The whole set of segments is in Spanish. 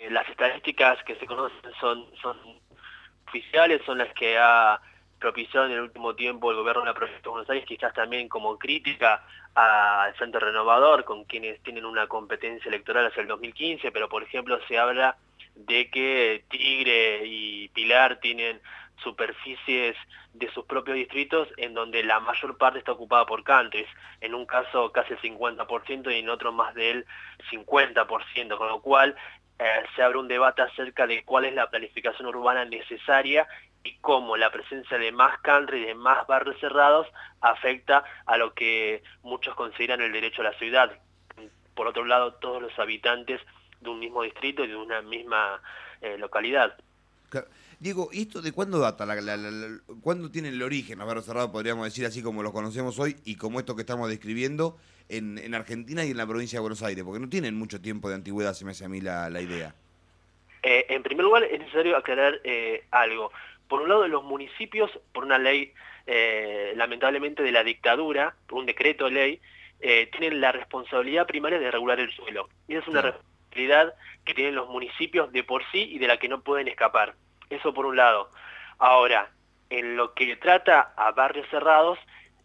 las estadísticas que se conocen son oficiales, son las que ha propiciado en el último tiempo el gobierno de la provincia de Buenos Aires, quizás también como crítica al Frente Renovador, con quienes tienen una competencia electoral hacia el 2015, pero por ejemplo se habla de que Tigre y Pilar tienen superficies de sus propios distritos en donde la mayor parte está ocupada por countries, en un caso casi el 50% y en otro más del 50%, con lo cual se abre un debate acerca de cuál es la planificación urbana necesaria y cómo la presencia de más country y de más barrios cerrados afecta a lo que muchos consideran el derecho a la ciudad. Por otro lado, todos los habitantes de un mismo distrito y de una misma localidad. Claro. Diego, ¿y esto de cuándo data? ¿Cuándo tiene el origen, los barrios cerrados, podríamos decir, así como los conocemos hoy y como esto que estamos describiendo en Argentina y en la provincia de Buenos Aires? Porque no tienen mucho tiempo de antigüedad, se me hace a mí la idea. En primer lugar, es necesario aclarar algo. Por un lado, los municipios, por una ley, lamentablemente, de la dictadura, por un decreto de ley, tienen la responsabilidad primaria de regular el suelo. Y es una Claro. responsabilidad que tienen los municipios de por sí y de la que no pueden escapar. Eso por un lado. Ahora, en lo que trata a barrios cerrados,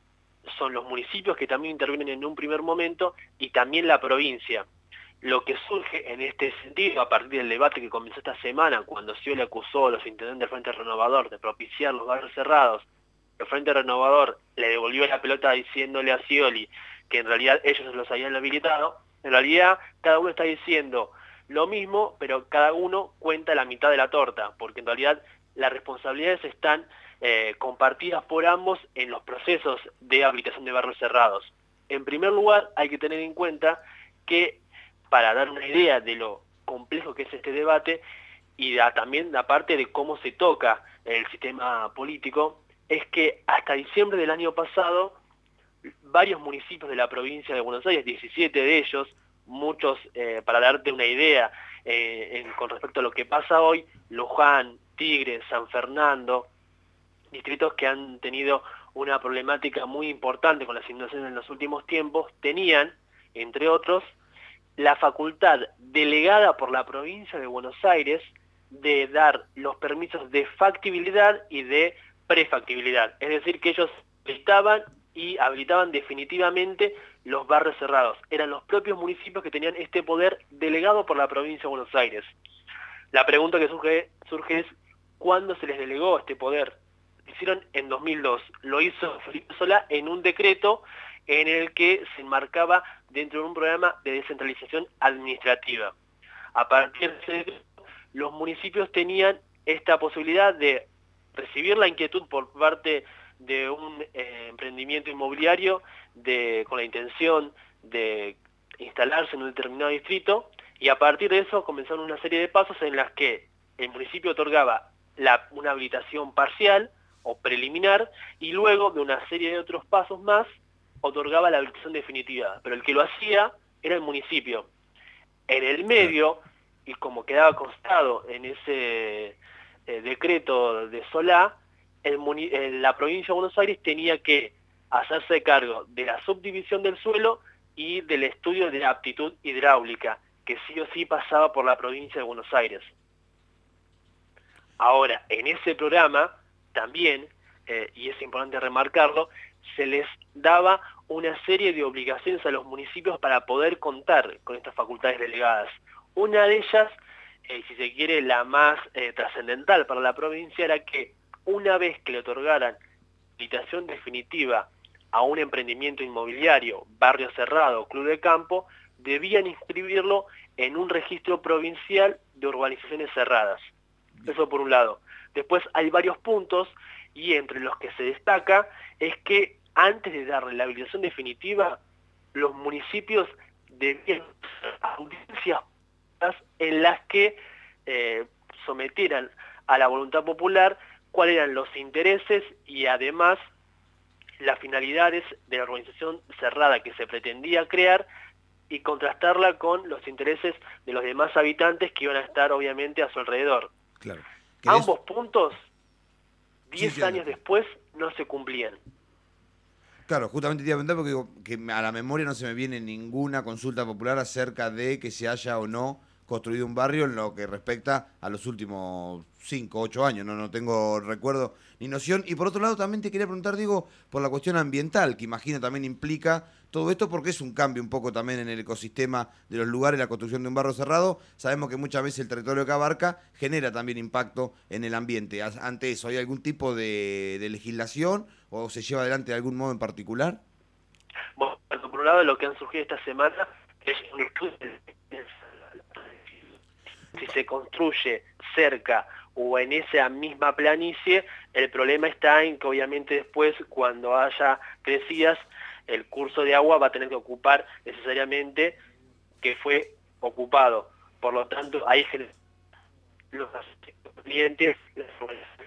son los municipios que también intervienen en un primer momento y también la provincia. Lo que surge en este sentido, a partir del debate que comenzó esta semana, cuando Scioli acusó a los intendentes del Frente Renovador de propiciar los barrios cerrados, el Frente Renovador le devolvió la pelota diciéndole a Scioli que en realidad ellos los habían habilitado, en realidad cada uno está diciendo lo mismo, pero cada uno cuenta la mitad de la torta, porque en realidad las responsabilidades están compartidas por ambos en los procesos de habilitación de barrios cerrados. En primer lugar, hay que tener en cuenta que, para dar una idea de lo complejo que es este debate y también la parte de cómo se toca el sistema político, es que hasta diciembre del año pasado, varios municipios de la provincia de Buenos Aires, 17 de ellos, muchos, para darte una idea con respecto a lo que pasa hoy, Luján, Tigre, San Fernando, distritos que han tenido una problemática muy importante con las inundaciones en los últimos tiempos, tenían, entre otros, la facultad delegada por la provincia de Buenos Aires de dar los permisos de factibilidad y de prefactibilidad. Es decir, que ellos estaban y habilitaban definitivamente los barrios cerrados. Eran los propios municipios que tenían este poder delegado por la provincia de Buenos Aires. La pregunta que surge es, ¿cuándo se les delegó este poder? Lo hicieron en 2002. Lo hizo Felipe Solá en un decreto en el que se enmarcaba dentro de un programa de descentralización administrativa. A partir de ese decreto, los municipios tenían esta posibilidad de recibir la inquietud por parte de un emprendimiento inmobiliario con la intención de instalarse en un determinado distrito, y a partir de eso comenzaron una serie de pasos en las que el municipio otorgaba una habilitación parcial o preliminar, y luego de una serie de otros pasos más otorgaba la habilitación definitiva, pero el que lo hacía era el municipio. En el Claro. medio, y como quedaba constado en ese decreto de Solá, la provincia de Buenos Aires tenía que hacerse cargo de la subdivisión del suelo y del estudio de la aptitud hidráulica, que sí o sí pasaba por la provincia de Buenos Aires. Ahora, en ese programa también, y es importante remarcarlo, se les daba una serie de obligaciones a los municipios para poder contar con estas facultades delegadas. Una de ellas, si se quiere la más trascendental para la provincia, era que una vez que le otorgaran habilitación definitiva a un emprendimiento inmobiliario, barrio cerrado, club de campo, debían inscribirlo en un registro provincial de urbanizaciones cerradas. Eso por un lado. Después hay varios puntos, y entre los que se destaca es que antes de darle la habilitación definitiva, los municipios debían hacer audiencias en las que sometieran a la voluntad popular cuáles eran los intereses y además las finalidades de la organización cerrada que se pretendía crear, y contrastarla con los intereses de los demás habitantes que iban a estar obviamente a su alrededor. Claro. ¿Querés? Ambos puntos, Sí, 10 sí, años adelante. después, no se cumplían. Claro, justamente te iba a preguntar porque digo, que a la memoria no se me viene ninguna consulta popular acerca de que se haya o no construido un barrio en lo que respecta a los últimos 5, 8 años, no tengo recuerdo ni noción. Y por otro lado también te quería preguntar, Diego, por la cuestión ambiental, que imagino también implica todo esto, porque es un cambio un poco también en el ecosistema de los lugares, la construcción de un barrio cerrado. Sabemos que muchas veces el territorio que abarca genera también impacto en el ambiente. Ante eso, ¿hay algún tipo de legislación o se lleva adelante de algún modo en particular? Bueno, por un lado, lo que han surgido esta semana es un estudio de si se construye cerca o en esa misma planicie. El problema está en que obviamente después, cuando haya crecidas, el curso de agua va a tener que ocupar necesariamente que fue ocupado. Por lo tanto, ahí los clientes,